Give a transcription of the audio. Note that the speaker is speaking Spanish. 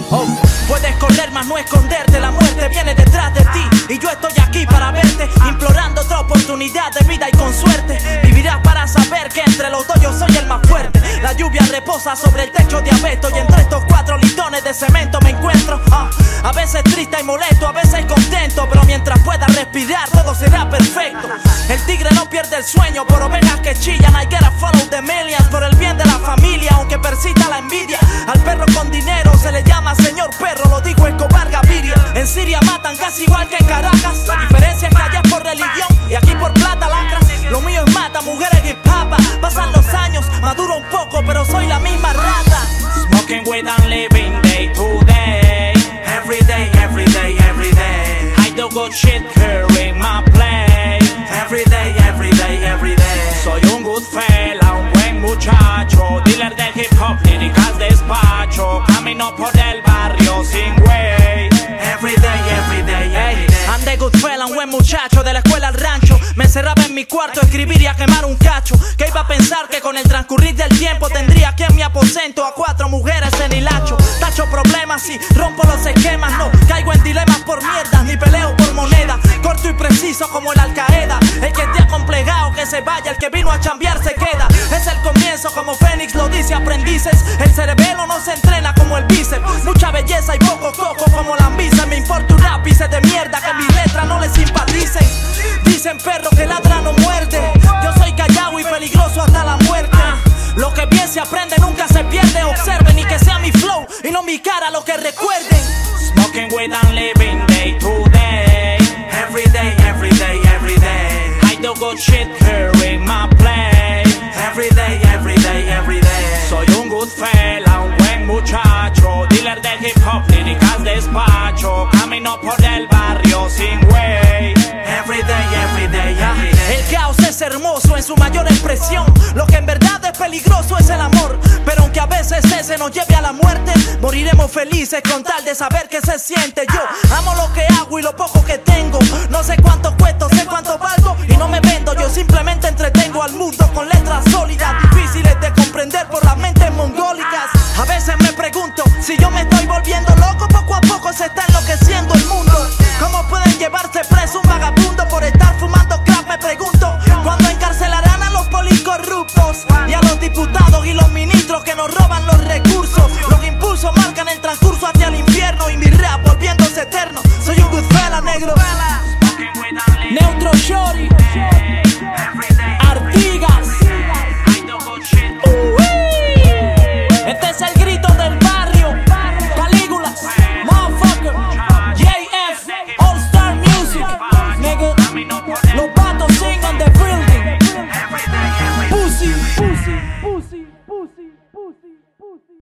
Oh, puedes correr mas no esconderte, la muerte viene detrás de ti y yo estoy aquí para verte, implorando otra oportunidad de vida y con suerte vivirás para saber que entre los dos yo soy el más fuerte. La lluvia reposa sobre el techo de abeto y entre estos 4 listones de cemento me encuentro. A veces triste y molesto, a veces contento, pero mientras pueda respirar todo será perfecto. El tigre no pierde el sueño por ovejas que chillan. I gotta follow the millions por el bien de la familia, aunque persista la envidia. Al perro con dinero se le llama señor perro, lo dijo Escobar Gaviria. En Siria matan casi igual que en Caracas. La diferencia es que allá es por religión y aquí por plata lacras. Lo mío es mata, mujeres y papa. Pasan los años, maduro un poco, pero soy la misma rata. Smoking weed and living day to day. Every day, every day, every day. I do good shit here in my play. Every day, every day, every day. Soy un good fella, un buen muchacho, dealer del hip hop, líricas despacho. Camino por el barrio sin güey. Every day, every day, every day. I'm the good fella, un buen muchacho, de la escuela al rancho. Me encerraba en mi cuarto a escribir y a quemar un cacho. Que iba a pensar que con el transcurrir del tiempo tendría aquí en mi aposento a 4 mujeres en hilacho. Tacho problemas y rompo los esquemas. No caigo en dilemas por mierdas, ni peleo por moneda. Corto y preciso como el Al-Qaeda. El que esté acomplejado que se vaya, el que vino a chambear se queda. Es el comienzo como Fénix lo dice aprendices. El cerebelo no se entrena como el bíceps. Mucha belleza y poco coco como la ambicen. Me importa un ápice de mierda que mis letras no les simpaticen. Dicen perro que ladra no muerde. Yo soy callado y peligroso hasta la muerte. Lo que bien se aprende nunca se pierde. Observen y que sea mi flow y no mi cara lo que recuerden. Smoking weed and living day to day. Every day, every day, every day. I do good shit here in my play. Every day, every day, every day. Soy un good fella, un buen muchacho, dealer del hip hop, líricas despacho. Camino por el barrio sin güey. Every day, every day, every day. El caos es hermoso en su mayor expresión. Lo que en verdad es peligroso es el amor. Pero aunque a veces ese nos lleve a la muerte, moriremos felices con tal de saber que se siente. Yo amo lo que hago y lo poco que tengo. No sé cuánto